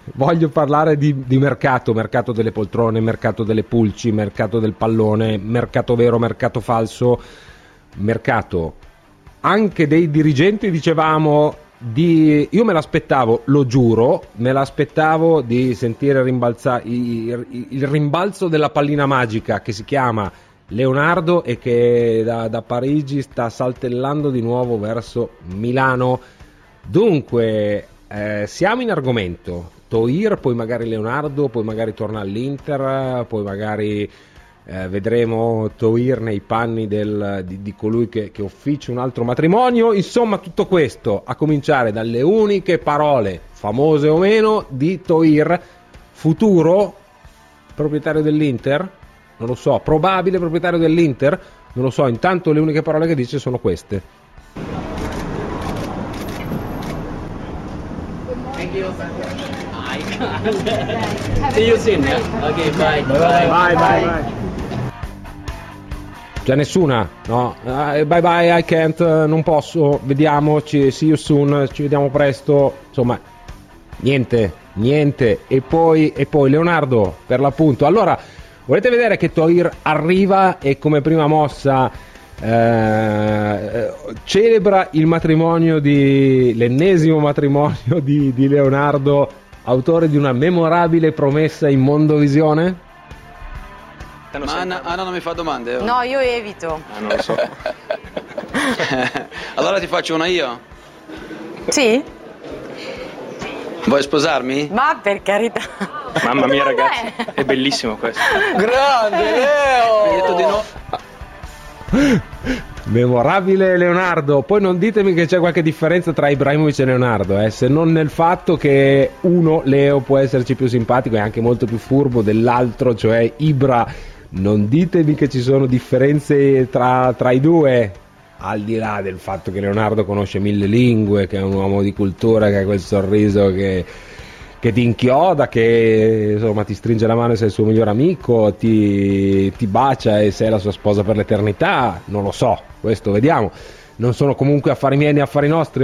voglio parlare di mercato delle poltrone, mercato delle pulci, mercato del pallone, mercato vero, mercato falso, mercato anche dei dirigenti. Dicevamo io me l'aspettavo, lo giuro, me l'aspettavo di sentire il rimbalzo della pallina magica che si chiama Leonardo e che da Parigi sta saltellando di nuovo verso Milano. Dunque siamo in argomento Thohir, poi magari Leonardo, poi magari torna all'Inter, poi magari vedremo Thohir nei panni di colui che officia un altro matrimonio. Insomma, tutto questo a cominciare dalle uniche parole, famose o meno, di Thohir, futuro proprietario dell'Inter, non lo so, probabile proprietario dell'Inter, non lo so. Intanto le uniche parole che dice sono queste. Thank you. See you soon. Okay, bye. Bye. C'è nessuna? No? Bye bye, I can't, non posso, vediamoci, see you soon, ci vediamo presto. Insomma, niente. E poi Leonardo, per l'appunto. Allora, volete vedere che Thohir arriva e come prima mossa celebra l'ennesimo matrimonio di Leonardo, autore di una memorabile promessa in Mondovisione? Ma Anna non mi fa domande? No, io evito. Non lo so. Allora ti faccio una io? Sì? Vuoi sposarmi? Ma per carità. Mamma mia ragazzi, è bellissimo questo. Grande Leo! Mi hai detto di no. Memorabile Leonardo. Poi non ditemi che c'è qualche differenza tra Ibrahimovic e Leonardo, se non nel fatto che uno, Leo, può esserci più simpatico e anche molto più furbo dell'altro, cioè Ibra. Non ditemi che ci sono differenze tra i due, al di là del fatto che Leonardo conosce 1000 lingue, che è un uomo di cultura, che ha quel sorriso che ti inchioda, che insomma ti stringe la mano e sei il suo migliore amico, ti bacia e sei la sua sposa per l'eternità. Non lo so, questo vediamo. Non sono comunque affari miei né affari nostri.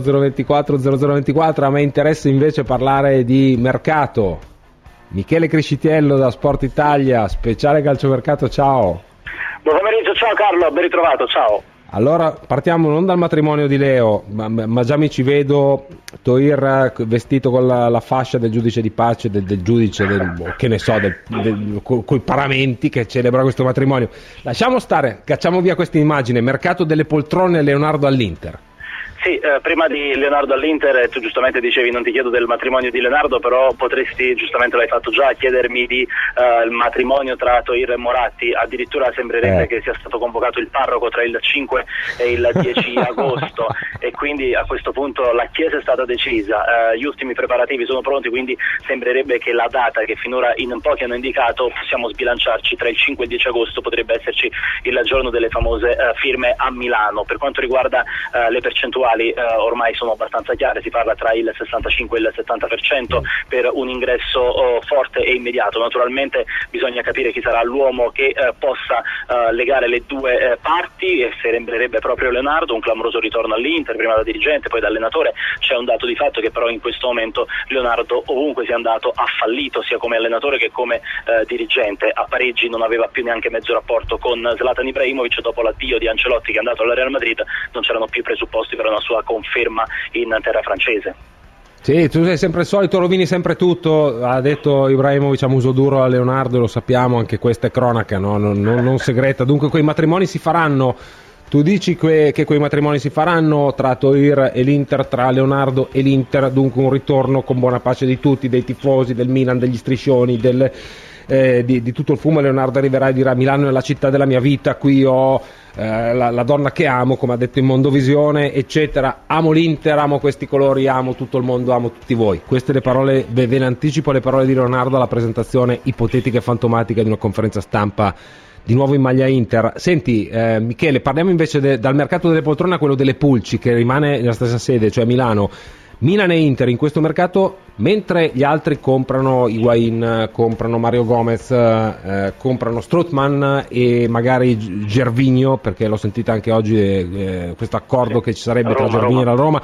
80024 0024. A me interessa invece parlare di mercato. Michele Criscitiello da Sport Italia, speciale calciomercato, ciao. Buon pomeriggio, ciao Carlo, ben ritrovato, ciao. Allora, partiamo non dal matrimonio di Leo, ma già mi ci vedo Thohir vestito con la fascia del giudice di pace, del giudice, che ne so, coi paramenti che celebra questo matrimonio. Lasciamo stare, cacciamo via questa immagine, mercato delle poltrone, Leonardo all'Inter. Sì, prima di Leonardo all'Inter, tu giustamente dicevi non ti chiedo del matrimonio di Leonardo, però potresti, giustamente l'hai fatto già, chiedermi di il matrimonio tra Thohir e Moratti. Addirittura sembrerebbe che sia stato convocato il parroco tra il 5 e il 10 agosto e quindi a questo punto la chiesa è stata decisa, gli ultimi preparativi sono pronti, quindi sembrerebbe che la data che finora in pochi hanno indicato, possiamo sbilanciarci tra il 5 e il 10 agosto, potrebbe esserci il giorno delle famose firme a Milano. Per quanto riguarda le percentuali, ormai sono abbastanza chiare, si parla tra il 65 e il 70% per un ingresso forte e immediato. Naturalmente bisogna capire chi sarà l'uomo che possa legare le due parti, e sembrerebbe proprio Leonardo. Un clamoroso ritorno all'Inter, prima da dirigente poi da allenatore. C'è un dato di fatto che però in questo momento Leonardo, ovunque sia andato, ha fallito sia come allenatore che come dirigente. A Parigi non aveva più neanche mezzo rapporto con Zlatan Ibrahimovic, dopo l'addio di Ancelotti che è andato alla Real Madrid non c'erano più presupposti per una sua conferma in terra francese. Sì, tu sei sempre il solito, rovini sempre tutto, ha detto Ibrahimovic a muso duro a Leonardo, lo sappiamo, anche questa è cronaca, no? non segreta. Dunque quei matrimoni si faranno, tu dici che quei matrimoni si faranno tra Thohir e l'Inter, tra Leonardo e l'Inter, dunque un ritorno con buona pace di tutti, dei tifosi, del Milan, degli striscioni, di tutto il fumo. Leonardo arriverà e dirà: Milano è la città della mia vita, qui ho la donna che amo, come ha detto in Mondovisione, eccetera, amo l'Inter, amo questi colori, amo tutto il mondo, amo tutti voi. Queste le parole, ve ne anticipo le parole di Leonardo alla presentazione ipotetica e fantomatica di una conferenza stampa di nuovo in maglia Inter. Senti Michele, parliamo invece dal mercato delle poltrone a quello delle pulci, che rimane nella stessa sede, cioè Milano. Milan e Inter in questo mercato, mentre gli altri comprano Higuain, comprano Mario Gomez, comprano Strootman e magari Gervinho, perché l'ho sentita anche oggi questo accordo che ci sarebbe tra Gervinho e la Roma.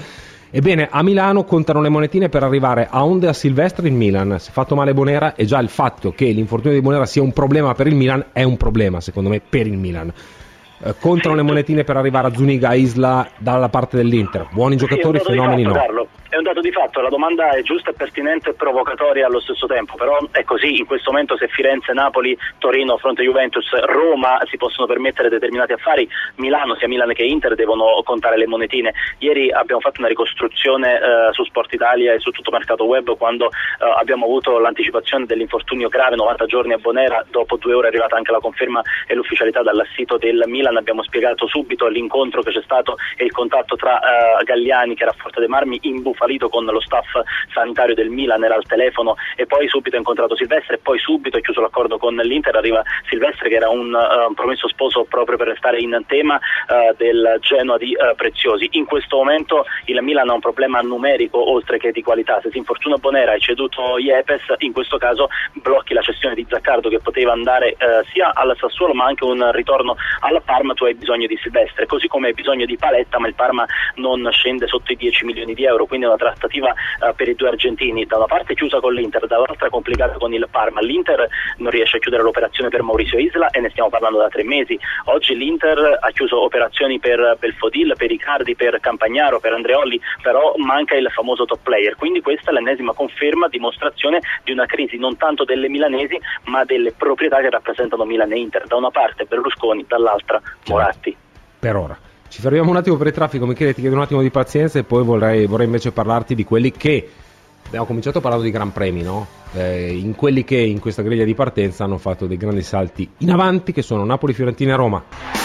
Ebbene, a Milano contano le monetine per arrivare a Onde e a Silvestri in Milan. Si è fatto male Bonera e già il fatto che l'infortunio di Bonera sia un problema per il Milan è un problema, secondo me, per il Milan. Contano le monetine per arrivare a Zuniga, a Isla dalla parte dell'Inter. Buoni giocatori, fenomeni no. Carlo. È un dato di fatto, la domanda è giusta, è pertinente e provocatoria allo stesso tempo, però è così, in questo momento se Firenze, Napoli, Torino, fronte Juventus, Roma si possono permettere determinati affari, Milano, sia Milan che Inter devono contare le monetine. Ieri abbiamo fatto una ricostruzione su Sport Italia e su tutto mercato web quando abbiamo avuto l'anticipazione dell'infortunio grave, 90 giorni a Bonera, dopo 2 ore è arrivata anche la conferma e l'ufficialità dal sito del Milan, abbiamo spiegato subito l'incontro che c'è stato e il contatto tra Galliani, che era a Forte dei Marmi, imbufalito con lo staff sanitario del Milan, era al telefono, e poi subito ha incontrato Silvestre e poi subito è chiuso l'accordo con l'Inter, arriva Silvestre che era un promesso sposo proprio per restare in tema del Genoa di Preziosi. In questo momento il Milan ha un problema numerico oltre che di qualità, se si infortuna Bonera, hai ceduto Yepes, in questo caso blocchi la cessione di Zaccardo che poteva andare sia al Sassuolo ma anche un ritorno alla Parma, tu hai bisogno di Silvestre, così come hai bisogno di Paletta, ma il Parma non scende sotto i 10 milioni di euro, quindi è una trattativa per i 2 argentini, da una parte chiusa con l'Inter, dall'altra complicata con il Parma. L'Inter non riesce a chiudere l'operazione per Mauricio Isla e ne stiamo parlando da 3 mesi. Oggi l'Inter ha chiuso operazioni per Belfodil, per Icardi, per Campagnaro, per Andreolli, però manca il famoso top player, quindi questa è l'ennesima conferma, dimostrazione di una crisi non tanto delle milanesi ma delle proprietà che rappresentano Milan e Inter, da una parte Berlusconi, dall'altra Moratti. Per ora ci fermiamo un attimo per il traffico, Michele, ti chiedo un attimo di pazienza e poi vorrei invece parlarti di quelli che abbiamo cominciato parlando di Gran Premi, no? In quelli che in questa griglia di partenza hanno fatto dei grandi salti in avanti, che sono Napoli, Fiorentina e Roma.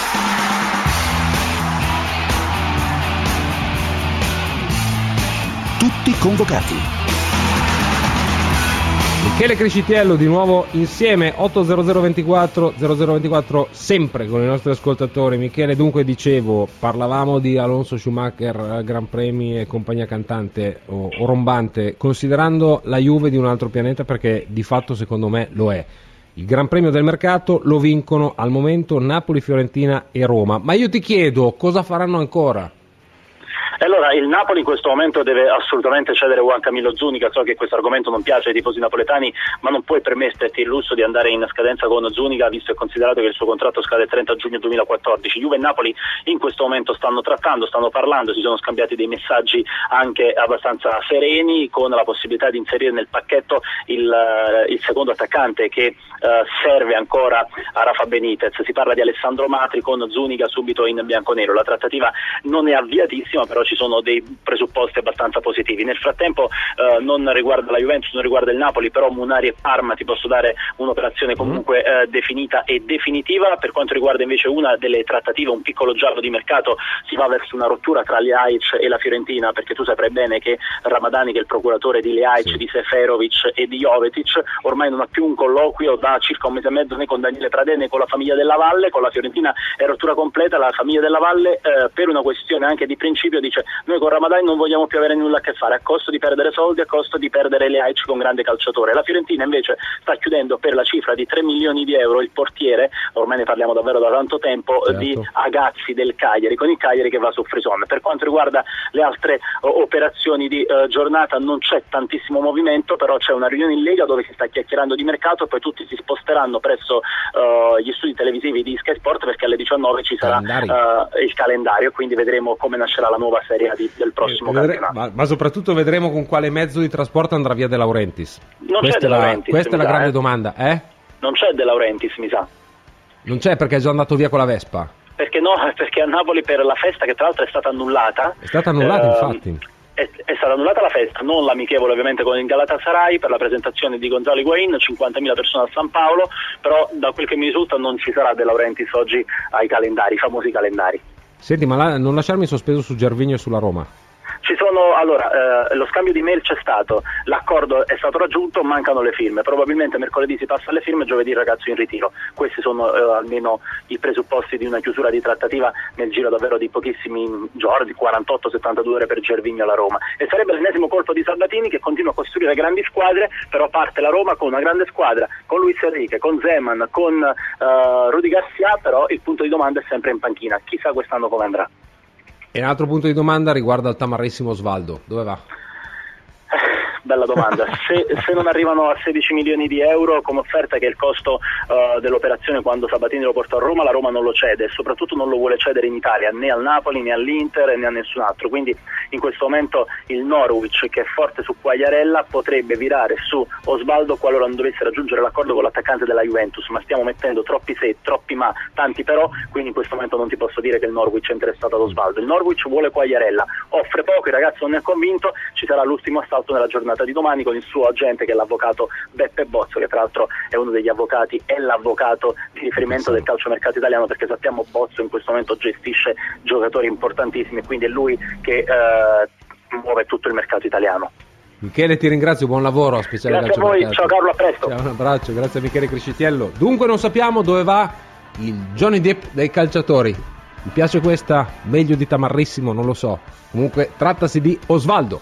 Tutti convocati. Michele Criscitiello di nuovo insieme, 80024 sempre con i nostri ascoltatori. Michele, dunque dicevo, parlavamo di Alonso, Schumacher, Gran Premi e compagnia cantante o rombante, considerando la Juve di un altro pianeta, perché di fatto secondo me lo è. Il Gran Premio del mercato lo vincono al momento Napoli, Fiorentina e Roma, ma io ti chiedo cosa faranno ancora? Allora, il Napoli in questo momento deve assolutamente cedere Juan Camillo Zuniga. So che questo argomento non piace ai tifosi napoletani, ma non puoi permetterti il lusso di andare in scadenza con Zuniga, visto e considerato che il suo contratto scade il 30 giugno 2014. Juve e Napoli in questo momento stanno trattando, stanno parlando, si sono scambiati dei messaggi anche abbastanza sereni, con la possibilità di inserire nel pacchetto il secondo attaccante che serve ancora a Rafa Benitez. Si parla di Alessandro Matri con Zuniga subito in bianconero. La trattativa non è avviatissima, però ci sono dei presupposti abbastanza positivi. Nel frattempo non riguarda la Juventus, non riguarda il Napoli, però Munari e Parma ti posso dare un'operazione comunque definita e definitiva. Per quanto riguarda invece una delle trattative, un piccolo giallo di mercato, si va verso una rottura tra Ljajic e la Fiorentina, perché tu saprai bene che Ramadani, che è il procuratore di Ljajic, di Seferovic e di Jovetic, ormai non ha più un colloquio da circa un mese e mezzo né con Daniele Pradè né con la famiglia Della Valle. Con la Fiorentina è rottura completa. La famiglia Della Valle per una questione anche di principio dice: noi con Ramadani non vogliamo più avere nulla a che fare, a costo di perdere soldi, a costo di perdere Ljajic, con grande calciatore. La Fiorentina invece sta chiudendo per la cifra di 3 milioni di euro il portiere, ormai ne parliamo davvero da tanto tempo, certo, di Agazzi del Cagliari, con il Cagliari che va su Frison. Per quanto riguarda le altre operazioni di giornata non c'è tantissimo movimento, però c'è una riunione in Lega dove si sta chiacchierando di mercato e poi tutti si sposteranno presso gli studi televisivi di Sky Sport, perché alle 19 ci sarà il calendario, quindi vedremo come nascerà la nuova Serie A del prossimo campionato. Ma soprattutto vedremo con quale mezzo di trasporto andrà via De Laurentiis. Questa è la grande domanda, Non c'è De Laurentiis, mi sa. Non c'è, perché è già andato via con la Vespa. Perché no? Perché a Napoli, per la festa, che tra l'altro è stata annullata. È stata annullata, infatti. È stata annullata la festa, non l'amichevole ovviamente con il Galatasaray, per la presentazione di Gonzalo Higuain, 50.000 persone a San Paolo, però da quel che mi risulta non ci sarà De Laurentiis oggi ai calendari, i famosi calendari. Senti, ma non lasciarmi sospeso su Gervinho e sulla Roma. Ci sono, lo scambio di mail c'è stato, l'accordo è stato raggiunto, mancano le firme, probabilmente mercoledì si passa alle firme, giovedì il ragazzo in ritiro. Questi sono almeno i presupposti di una chiusura di trattativa nel giro davvero di pochissimi giorni, 48-72 ore per Gervinho alla Roma, e sarebbe l'ennesimo colpo di Sabatini, che continua a costruire grandi squadre, però parte la Roma con una grande squadra, con Luis Enrique, con Zeman, con Rudy Garcia, però il punto di domanda è sempre in panchina, chissà quest'anno come andrà. E un altro punto di domanda riguarda il tamarrissimo Osvaldo, dove va? Bella domanda. Se non arrivano a 16 milioni di euro come offerta, che è il costo dell'operazione quando Sabatini lo porta a Roma, la Roma non lo cede e soprattutto non lo vuole cedere in Italia, né al Napoli, né all'Inter, né a nessun altro. Quindi in questo momento il Norwich, che è forte su Quagliarella, potrebbe virare su Osvaldo qualora non dovesse raggiungere l'accordo con l'attaccante della Juventus, ma stiamo mettendo troppi se, troppi ma, tanti però, quindi in questo momento non ti posso dire che il Norwich è interessato ad Osvaldo. Il Norwich vuole Quagliarella, offre poco, il ragazzo non è convinto, ci sarà l'ultimo assalto nella giornata di domani con il suo agente, che è l'avvocato Beppe Bozzo, che tra l'altro è uno degli avvocati, è l'avvocato di riferimento del calciomercato italiano, perché sappiamo Bozzo in questo momento gestisce giocatori importantissimi e quindi è lui che muove tutto il mercato italiano. Michele, ti ringrazio, buon lavoro a Speciale Grazie a voi, ciao Carlo, a presto. Ciao, un abbraccio, grazie a Michele Criscitiello. Dunque non sappiamo dove va il Johnny Depp dei calciatori. Mi piace questa, meglio di Tamarrissimo, non lo so. Comunque trattasi di Osvaldo.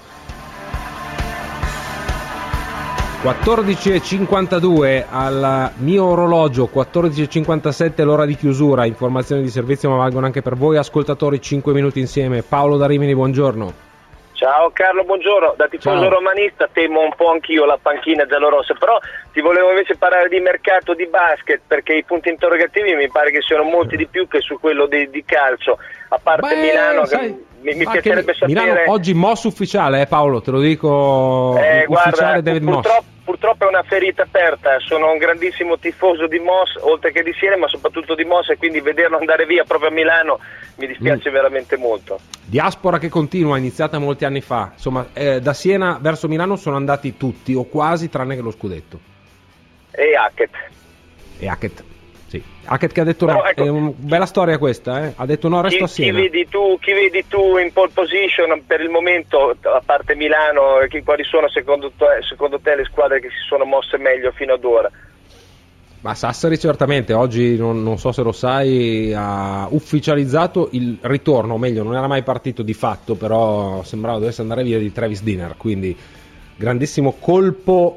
14.52 al mio orologio, 14.57 l'ora di chiusura, informazioni di servizio ma valgono anche per voi ascoltatori, 5 minuti insieme. Paolo da Rimini, buongiorno. Ciao Carlo, buongiorno. Da tifoso romanista temo un po' anch'io la panchina giallorossa, però ti volevo invece parlare di mercato di basket, perché i punti interrogativi mi pare che siano molti di più che su quello di calcio, a parte Milano, che mi piacerebbe sapere. Milano oggi Moss ufficiale, Paolo, te lo dico, ufficiale guarda, David Moss. Purtroppo è una ferita aperta, sono un grandissimo tifoso di Moss, oltre che di Siena, ma soprattutto di Moss, e quindi vederlo andare via proprio a Milano mi dispiace veramente molto. Diaspora che continua, iniziata molti anni fa, insomma, da Siena verso Milano sono andati tutti, o quasi, tranne che lo scudetto. E Hackett. Sì. Hackett che ha detto no, ecco, è una bella storia questa, ha detto no, resto a Siena. Chi vedi tu in pole position per il momento, a parte Milano, quali sono secondo te le squadre che si sono mosse meglio fino ad ora? Ma Sassari certamente, oggi non so se lo sai, ha ufficializzato il ritorno, o meglio non era mai partito di fatto, però sembrava dovesse andare via, di Travis Dinner, quindi grandissimo colpo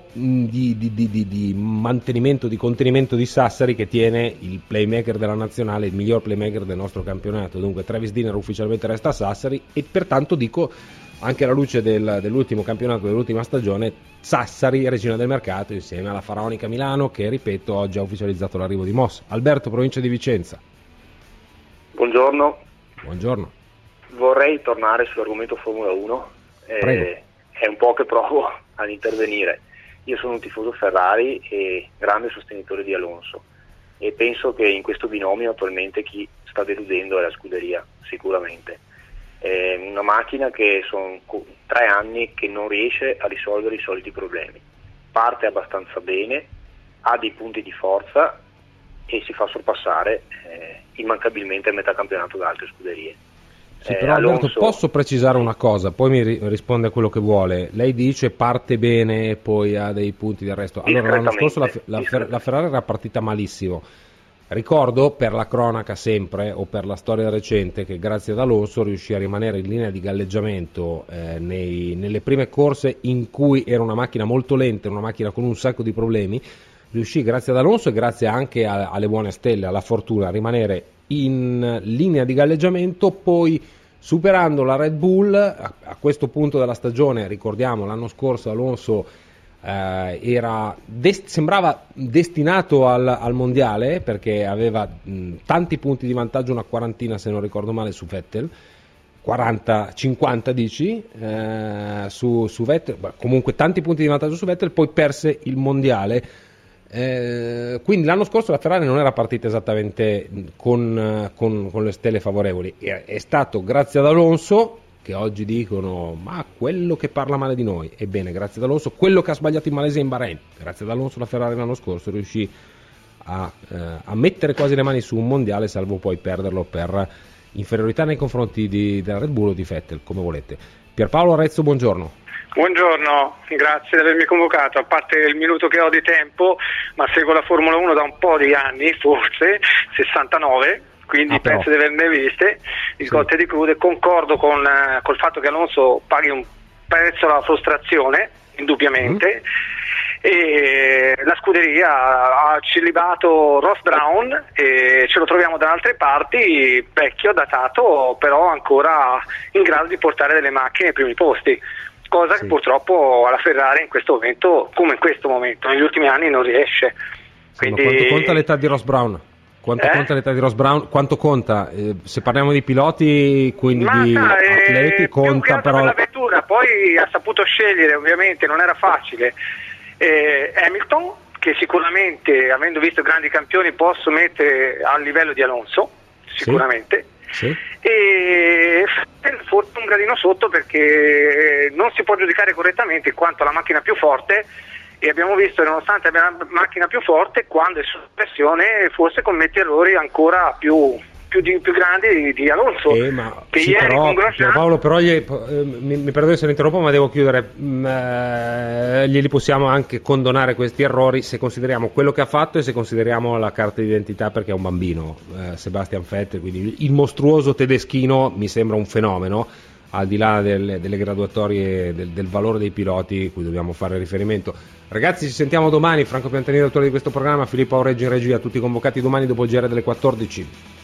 di mantenimento, di contenimento di Sassari, che tiene il playmaker della nazionale, il miglior playmaker del nostro campionato. Dunque Travis Dinner ufficialmente resta a Sassari e pertanto dico, anche alla luce dell'ultimo campionato, dell'ultima stagione, Sassari regina del mercato insieme alla faraonica Milano, che ripeto oggi ha ufficializzato l'arrivo di Moss. Alberto, provincia di Vicenza. Buongiorno. Vorrei tornare sull'argomento Formula 1. Prego. È un po' che provo ad intervenire. Io sono un tifoso Ferrari e grande sostenitore di Alonso, e penso che in questo binomio attualmente chi sta deludendo è la scuderia, sicuramente. È una macchina che sono 3 anni che non riesce a risolvere i soliti problemi. Parte abbastanza bene, ha dei punti di forza e si fa sorpassare immancabilmente a metà campionato da altre scuderie. Sì, però Alberto, posso precisare una cosa, poi mi risponde a quello che vuole. Lei dice parte bene e poi ha dei punti di arresto. Allora l'anno scorso la Ferrari era partita malissimo. Ricordo, per la cronaca sempre, o per la storia recente, che grazie ad Alonso riuscì a rimanere in linea di galleggiamento nelle prime corse in cui era una macchina molto lenta, una macchina con un sacco di problemi. Riuscì, grazie ad Alonso e grazie anche alle buone stelle, alla fortuna, a rimanere in linea di galleggiamento, poi superando la Red Bull. A questo punto della stagione, ricordiamo, l'anno scorso Alonso sembrava destinato al mondiale, perché aveva tanti punti di vantaggio, una quarantina se non ricordo male su Vettel, 40-50 dici su Vettel, comunque tanti punti di vantaggio su Vettel, poi perse il mondiale. Quindi l'anno scorso la Ferrari non era partita esattamente con le stelle favorevoli, è stato grazie ad Alonso, che oggi dicono ma quello che parla male di noi, ebbene grazie ad Alonso, quello che ha sbagliato in Malesia e in Bahrain, grazie ad Alonso la Ferrari l'anno scorso riuscì a mettere quasi le mani su un mondiale, salvo poi perderlo per inferiorità nei confronti della Red Bull o di Vettel, come volete. Pierpaolo Arezzo, buongiorno. Buongiorno, grazie di avermi convocato, a parte il minuto che ho di tempo, ma seguo la Formula 1 da un po' di anni, forse 69, quindi penso di averne viste di cotte e di crude. Concordo col fatto che Alonso paghi un prezzo alla frustrazione, indubbiamente, e la scuderia ha celibato Ross Brown e ce lo troviamo da altre parti, vecchio, datato, però ancora in grado di portare delle macchine ai primi posti, cosa che purtroppo alla Ferrari in questo momento, come in questo momento, negli ultimi anni non riesce. Quindi... Ma quanto conta l'età di Ross Brown? Conta l'età di Ross Brown? Quanto conta? Se parliamo di piloti, quindi di atleti, conta però... la vettura, poi ha saputo scegliere, ovviamente non era facile, Hamilton, che sicuramente, avendo visto grandi campioni, posso mettere a livello di Alonso, sicuramente. Sì. E forse un gradino sotto, perché non si può giudicare correttamente in quanto la macchina più forte, e abbiamo visto che nonostante abbia una macchina più forte, quando è sotto pressione forse commette errori ancora più grandi di Alonso, che sì, ieri con Grosjean... Paolo, però mi perdono se ne interrompo, ma devo chiudere. Glieli possiamo anche condonare questi errori se consideriamo quello che ha fatto e se consideriamo la carta d'identità, perché è un bambino, Sebastian Vettel, quindi il mostruoso tedeschino mi sembra un fenomeno, al di là delle graduatorie del valore dei piloti cui dobbiamo fare riferimento. Ragazzi, ci sentiamo domani. Franco Piantanini, autore di questo programma, Filippo Aureggi in regia, tutti convocati domani dopo il GR delle 14.